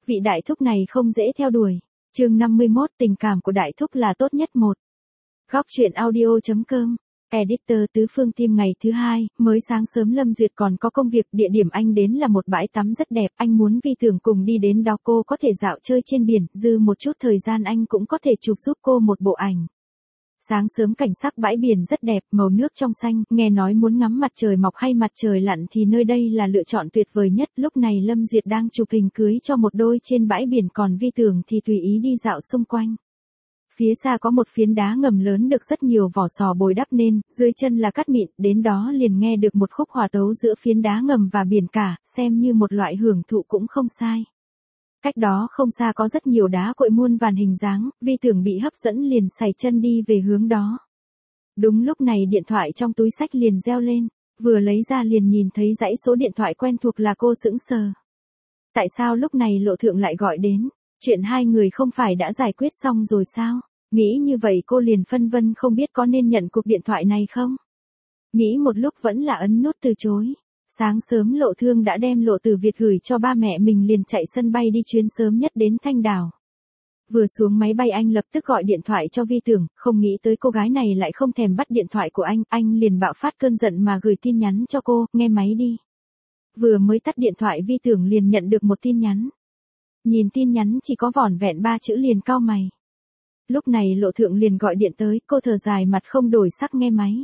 Vị đại thúc này không dễ theo đuổi. Chương 51, tình cảm của đại thúc là tốt nhất một. Góc truyện audio.com. Editor Tứ Phương Team ngày thứ hai, mới sáng sớm Lâm Duyệt còn có công việc, địa điểm anh đến là một bãi tắm rất đẹp, anh muốn Vi Tưởng cùng đi đến đó, cô có thể dạo chơi trên biển, dư một chút thời gian anh cũng có thể chụp giúp cô một bộ ảnh. Sáng sớm cảnh sắc bãi biển rất đẹp, màu nước trong xanh, nghe nói muốn ngắm mặt trời mọc hay mặt trời lặn thì nơi đây là lựa chọn tuyệt vời nhất. Lúc này Lâm Duyệt đang chụp hình cưới cho một đôi trên bãi biển, còn Vi Tưởng thì tùy ý đi dạo xung quanh. Phía xa có một phiến đá ngầm lớn được rất nhiều vỏ sò bồi đắp nên, dưới chân là cát mịn, đến đó liền nghe được một khúc hòa tấu giữa phiến đá ngầm và biển cả, xem như một loại hưởng thụ cũng không sai. Cách đó không xa có rất nhiều đá cội muôn vàn hình dáng, Vi Tưởng bị hấp dẫn liền sải chân đi về hướng đó. Đúng lúc này điện thoại trong túi xách liền reo lên, vừa lấy ra liền nhìn thấy dãy số điện thoại quen thuộc, là cô sững sờ. Tại sao lúc này Lộ Thượng lại gọi đến? Chuyện hai người không phải đã giải quyết xong rồi sao? Nghĩ như vậy cô liền phân vân không biết có nên nhận cuộc điện thoại này không? Nghĩ một lúc vẫn là ấn nút từ chối. Sáng sớm Lộ Thương đã đem lộ từ Việt gửi cho ba mẹ mình, liền chạy sân bay đi chuyến sớm nhất đến Thanh Đảo. Vừa xuống máy bay anh lập tức gọi điện thoại cho Vi Tưởng, không nghĩ tới cô gái này lại không thèm bắt điện thoại của anh liền bạo phát cơn giận mà gửi tin nhắn cho cô, nghe máy đi. Vừa mới tắt điện thoại Vi Tưởng liền nhận được một tin nhắn. Nhìn tin nhắn chỉ có vỏn vẹn 3 chữ liền cau mày. Lúc này Lộ Thượng liền gọi điện tới, cô thở dài mặt không đổi sắc nghe máy.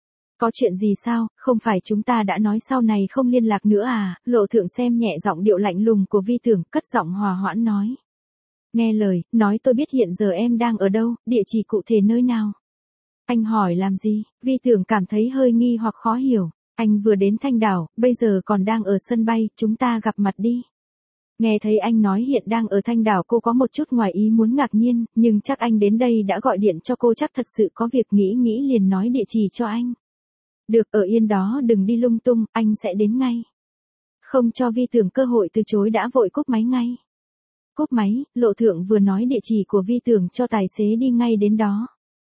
Có chuyện gì sao, không phải chúng ta đã nói sau này không liên lạc nữa à? Lộ Thượng xem nhẹ giọng điệu lạnh lùng của Vi Tưởng, cất giọng hòa hoãn nói. Nghe lời, nói tôi biết hiện giờ em đang ở đâu, địa chỉ cụ thể nơi nào. Anh hỏi làm gì? Vi Tưởng cảm thấy hơi nghi hoặc khó hiểu. Anh vừa đến Thanh Đảo, bây giờ còn đang ở sân bay, chúng ta gặp mặt đi. Nghe thấy anh nói hiện đang ở Thanh Đảo, cô có một chút ngoài ý muốn ngạc nhiên, nhưng chắc anh đến đây đã gọi điện cho cô, chắc thật sự có việc, nghĩ liền nói địa chỉ cho anh. Được, ở yên đó đừng đi lung tung, anh sẽ đến ngay. Không cho Vi Tưởng cơ hội từ chối đã vội cúp máy ngay. Cúp máy, Lộ Thượng vừa nói địa chỉ của Vi Tưởng cho tài xế đi ngay đến đó.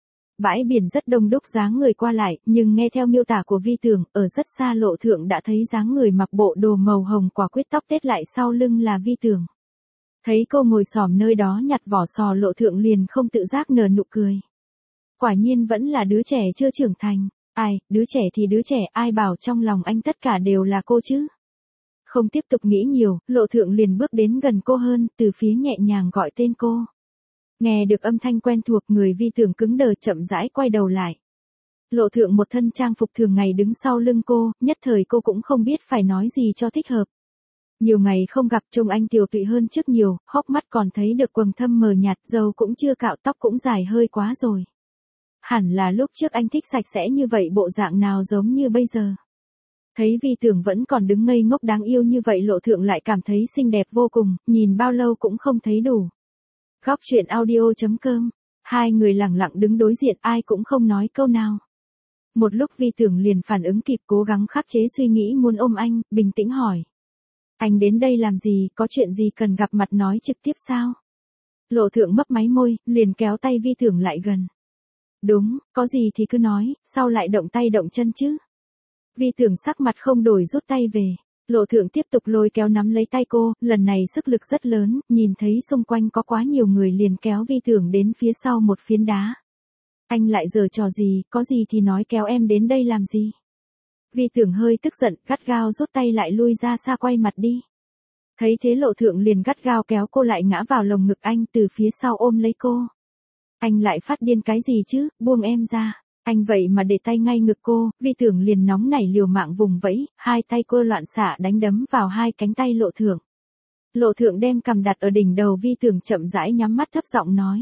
Bãi biển rất đông đúc dáng người qua lại, nhưng nghe theo miêu tả của Vi Tưởng, ở rất xa Lộ Thượng đã thấy dáng người mặc bộ đồ màu hồng, quả quyết tóc tết lại sau lưng là Vi Tưởng. Thấy cô ngồi xổm nơi đó nhặt vỏ sò, Lộ Thượng liền không tự giác nở nụ cười. Quả nhiên vẫn là đứa trẻ chưa trưởng thành. Ai, đứa trẻ thì đứa trẻ, ai bảo trong lòng anh tất cả đều là cô chứ. Không tiếp tục nghĩ nhiều, Lộ Thượng liền bước đến gần cô hơn, từ phía nhẹ nhàng gọi tên cô. Nghe được âm thanh quen thuộc, người Vi Tưởng cứng đờ, chậm rãi quay đầu lại. Lộ Thượng một thân trang phục thường ngày đứng sau lưng cô, nhất thời cô cũng không biết phải nói gì cho thích hợp. Nhiều ngày không gặp, trông anh tiều tụy hơn trước nhiều, hốc mắt còn thấy được quầng thâm mờ nhạt, râu cũng chưa cạo, tóc cũng dài hơi quá rồi. Hẳn là lúc trước anh thích sạch sẽ như vậy, bộ dạng nào giống như bây giờ. Thấy Vi Tưởng vẫn còn đứng ngây ngốc đáng yêu như vậy, Lộ Thượng lại cảm thấy xinh đẹp vô cùng, nhìn bao lâu cũng không thấy đủ. Góc truyện audio.com. Hai người lặng lặng đứng đối diện, ai cũng không nói câu nào. Một lúc Vi Tưởng liền phản ứng kịp, cố gắng khắc chế suy nghĩ muốn ôm anh, bình tĩnh hỏi. Anh đến đây làm gì, có chuyện gì cần gặp mặt nói trực tiếp sao? Lộ Thượng mấp máy môi, liền kéo tay Vi Tưởng lại gần. Đúng, có gì thì cứ nói, sao lại động tay động chân chứ? Vi Tưởng sắc mặt không đổi rút tay về. Lộ Thượng tiếp tục lôi kéo nắm lấy tay cô, lần này sức lực rất lớn, nhìn thấy xung quanh có quá nhiều người liền kéo Vi Tưởng đến phía sau một phiến đá. Anh lại giở trò gì, có gì thì nói, kéo em đến đây làm gì? Vi Tưởng hơi tức giận, gắt gao rút tay lại, lui ra xa quay mặt đi. Thấy thế Lộ Thượng liền gắt gao kéo cô lại, ngã vào lồng ngực anh, từ phía sau ôm lấy cô. Anh lại phát điên cái gì chứ, buông em ra. Anh vậy mà để tay ngay ngực cô, Vi Tưởng liền nóng nảy liều mạng vùng vẫy, hai tay cô loạn xạ đánh đấm vào hai cánh tay Lộ Thượng. Lộ Thượng đem cằm đặt ở đỉnh đầu Vi Tưởng, chậm rãi nhắm mắt thấp giọng nói.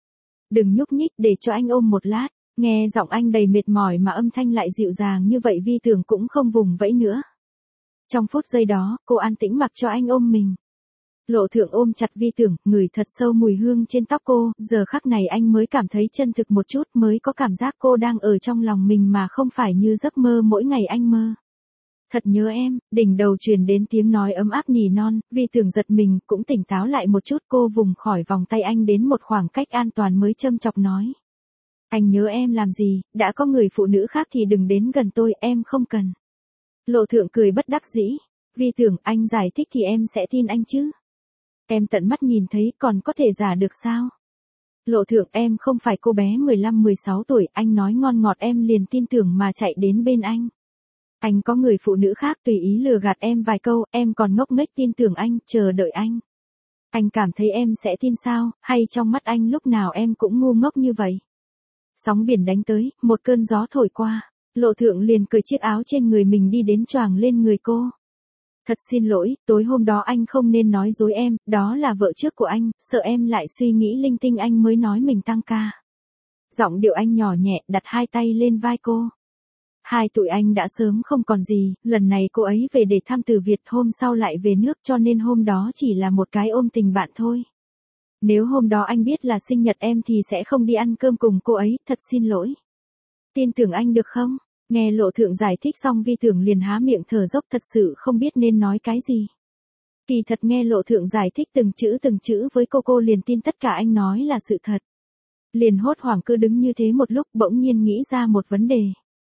Đừng nhúc nhích, để cho anh ôm một lát. Nghe giọng anh đầy mệt mỏi mà âm thanh lại dịu dàng như vậy, Vi Tưởng cũng không vùng vẫy nữa. Trong phút giây đó, cô an tĩnh mặc cho anh ôm mình. Lộ Thượng ôm chặt Vi Tưởng, ngửi thật sâu mùi hương trên tóc cô, giờ khắc này anh mới cảm thấy chân thực một chút, mới có cảm giác cô đang ở trong lòng mình mà không phải như giấc mơ mỗi ngày anh mơ. Thật nhớ em, đỉnh đầu truyền đến tiếng nói ấm áp nỉ non, Vi Tưởng giật mình, cũng tỉnh táo lại một chút, cô vùng khỏi vòng tay anh đến một khoảng cách an toàn mới châm chọc nói. Anh nhớ em làm gì, đã có người phụ nữ khác thì đừng đến gần tôi, em không cần. Lộ Thượng cười bất đắc dĩ. Vi Tưởng, anh giải thích thì em sẽ tin anh chứ. Em tận mắt nhìn thấy còn có thể giả được sao? Lộ Thượng em không phải cô bé 15-16 tuổi, anh nói ngon ngọt em liền tin tưởng mà chạy đến bên anh. Anh có người phụ nữ khác tùy ý lừa gạt em vài câu, em còn ngốc nghếch tin tưởng anh, chờ đợi anh. Anh cảm thấy em sẽ tin sao, hay trong mắt anh lúc nào em cũng ngu ngốc như vậy? Sóng biển đánh tới, một cơn gió thổi qua, Lộ Thượng liền cởi chiếc áo trên người mình đi đến choàng lên người cô. Thật xin lỗi, tối hôm đó anh không nên nói dối em, đó là vợ trước của anh, sợ em lại suy nghĩ linh tinh anh mới nói mình tăng ca. Giọng điệu anh nhỏ nhẹ, đặt hai tay lên vai cô. Hai tụi anh đã sớm không còn gì, lần này cô ấy về để thăm Từ Việt, hôm sau lại về nước, cho nên hôm đó chỉ là một cái ôm tình bạn thôi. Nếu hôm đó anh biết là sinh nhật em thì sẽ không đi ăn cơm cùng cô ấy, thật xin lỗi. Tin tưởng anh được không? Nghe Lộ Thượng giải thích xong Vi Tưởng liền há miệng thở dốc, thật sự không biết nên nói cái gì. Kỳ thật nghe Lộ Thượng giải thích từng chữ với cô liền tin tất cả anh nói là sự thật. Liền hốt hoảng cứ đứng như thế một lúc, bỗng nhiên nghĩ ra một vấn đề.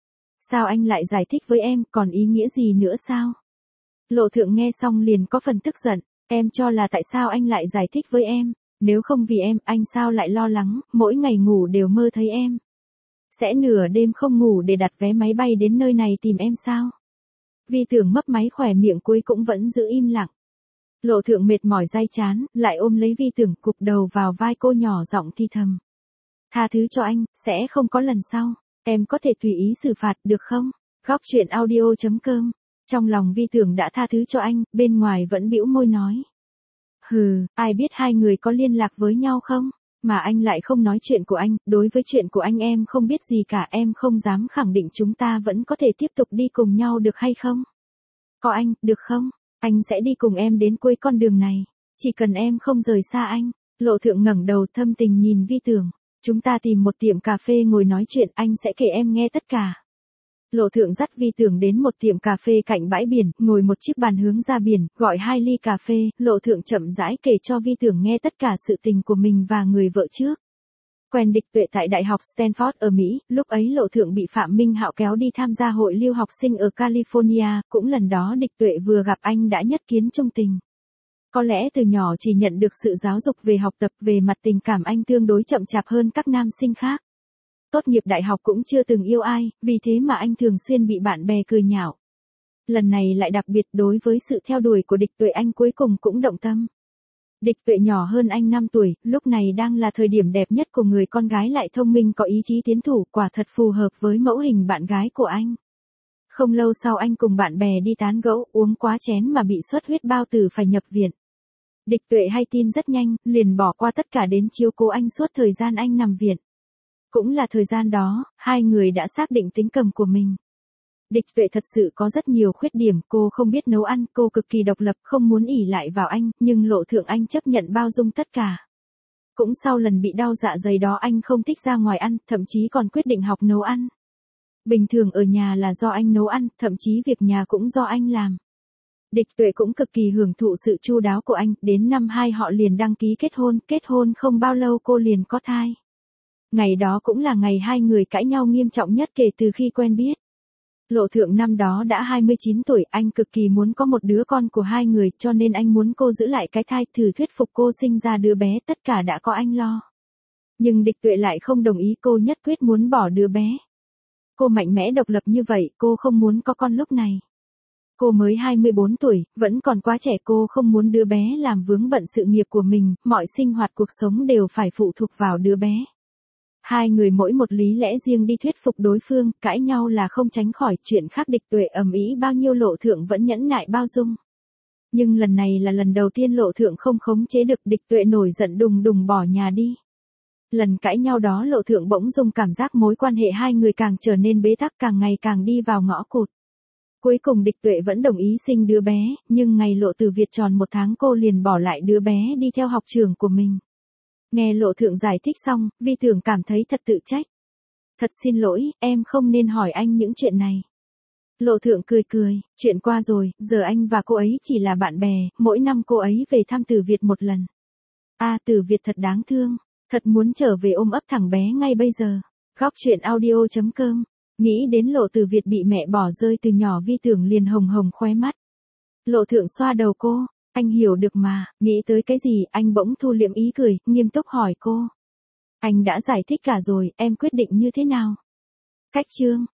Sao anh lại giải thích với em, còn ý nghĩa gì nữa sao? Lộ Thượng nghe xong liền có phần tức giận, em cho là tại sao anh lại giải thích với em, nếu không vì em, anh sao lại lo lắng, mỗi ngày ngủ đều mơ thấy em. Sẽ nửa đêm không ngủ để đặt vé máy bay đến nơi này tìm em sao? Vi Tưởng mấp máy khỏe miệng cuối cũng vẫn giữ im lặng. Lộ Thượng mệt mỏi day chán, lại ôm lấy Vi Tưởng, cụp đầu vào vai cô nhỏ giọng thi thầm. Tha thứ cho anh, sẽ không có lần sau. Em có thể tùy ý xử phạt được không? Góc truyện audio.com. Trong lòng Vi Tưởng đã tha thứ cho anh, bên ngoài vẫn bĩu môi nói. Hừ, ai biết hai người có liên lạc với nhau không? Mà anh lại không nói chuyện của anh, đối với chuyện của anh em không biết gì cả, em không dám khẳng định chúng ta vẫn có thể tiếp tục đi cùng nhau được hay không? Có anh, được không? Anh sẽ đi cùng em đến cuối con đường này. Chỉ cần em không rời xa anh. Lộ Thượng ngẩng đầu thâm tình nhìn Vi Tưởng. Chúng ta tìm một tiệm cà phê ngồi nói chuyện, anh sẽ kể em nghe tất cả. Lộ Thượng dắt Vi Tưởng đến một tiệm cà phê cạnh bãi biển, ngồi một chiếc bàn hướng ra biển, gọi 2 ly cà phê, Lộ Thượng chậm rãi kể cho Vi Tưởng nghe tất cả sự tình của mình và người vợ trước. Quen Địch Tuệ tại Đại học Stanford ở Mỹ, lúc ấy Lộ Thượng bị Phạm Minh Hạo kéo đi tham gia hội lưu học sinh ở California, cũng lần đó Địch Tuệ vừa gặp anh đã nhất kiến trung tình. Có lẽ từ nhỏ chỉ nhận được sự giáo dục về học tập, về mặt tình cảm anh tương đối chậm chạp hơn các nam sinh khác. Tốt nghiệp đại học cũng chưa từng yêu ai, vì thế mà anh thường xuyên bị bạn bè cười nhạo. Lần này lại đặc biệt, đối với sự theo đuổi của Địch Tuệ anh cuối cùng cũng động tâm. Địch Tuệ nhỏ hơn anh 5 tuổi, lúc này đang là thời điểm đẹp nhất của người con gái, lại thông minh có ý chí tiến thủ, quả thật phù hợp với mẫu hình bạn gái của anh. Không lâu sau anh cùng bạn bè đi tán gẫu, uống quá chén mà bị xuất huyết bao tử phải nhập viện. Địch Tuệ hay tin rất nhanh, liền bỏ qua tất cả đến chiếu cố anh suốt thời gian anh nằm viện. Cũng là thời gian đó, hai người đã xác định tính cầm của mình. Địch Tuệ thật sự có rất nhiều khuyết điểm, cô không biết nấu ăn, cô cực kỳ độc lập, không muốn ỷ lại vào anh, nhưng Lộ Thượng anh chấp nhận bao dung tất cả. Cũng sau lần bị đau dạ dày đó anh không thích ra ngoài ăn, thậm chí còn quyết định học nấu ăn. Bình thường ở nhà là do anh nấu ăn, thậm chí việc nhà cũng do anh làm. Địch Tuệ cũng cực kỳ hưởng thụ sự chu đáo của anh, đến năm 2 họ liền đăng ký kết hôn không bao lâu cô liền có thai. Ngày đó cũng là ngày hai người cãi nhau nghiêm trọng nhất kể từ khi quen biết. Lộ Thượng năm đó đã 29 tuổi, anh cực kỳ muốn có một đứa con của hai người, cho nên anh muốn cô giữ lại cái thai, thử thuyết phục cô sinh ra đứa bé, tất cả đã có anh lo. Nhưng Địch Tuệ lại không đồng ý, cô nhất quyết muốn bỏ đứa bé. Cô mạnh mẽ độc lập như vậy, cô không muốn có con lúc này. Cô mới 24 tuổi, vẫn còn quá trẻ, cô không muốn đứa bé làm vướng bận sự nghiệp của mình, mọi sinh hoạt cuộc sống đều phải phụ thuộc vào đứa bé. Hai người mỗi một lý lẽ riêng đi thuyết phục đối phương, cãi nhau là không tránh khỏi, chuyện khác Địch Tuệ ầm ĩ bao nhiêu Lộ Thượng vẫn nhẫn nại bao dung. Nhưng lần này là lần đầu tiên Lộ Thượng không khống chế được, Địch Tuệ nổi giận đùng đùng bỏ nhà đi. Lần cãi nhau đó Lộ Thượng bỗng dưng cảm giác mối quan hệ hai người càng trở nên bế tắc, càng ngày càng đi vào ngõ cụt. Cuối cùng Địch Tuệ vẫn đồng ý sinh đứa bé, nhưng ngày Lộ Từ Việt tròn 1 tháng cô liền bỏ lại đứa bé đi theo học trường của mình. Nghe Lộ Thượng giải thích xong, Vi Tưởng cảm thấy thật tự trách. Thật xin lỗi, em không nên hỏi anh những chuyện này. Lộ Thượng cười cười, chuyện qua rồi, giờ anh và cô ấy chỉ là bạn bè, mỗi năm cô ấy về thăm Từ Việt một lần. Từ Việt thật đáng thương, thật muốn trở về ôm ấp thằng bé ngay bây giờ. Góc truyện audio.com. Nghĩ đến Lộ Từ Việt bị mẹ bỏ rơi từ nhỏ, Vi Tưởng liền hồng hồng khóe mắt. Lộ Thượng xoa đầu cô, Anh hiểu được mà, nghĩ tới cái gì, anh bỗng thu liệm ý cười, nghiêm túc hỏi cô. Anh đã giải thích cả rồi, em quyết định như thế nào? Khách trương,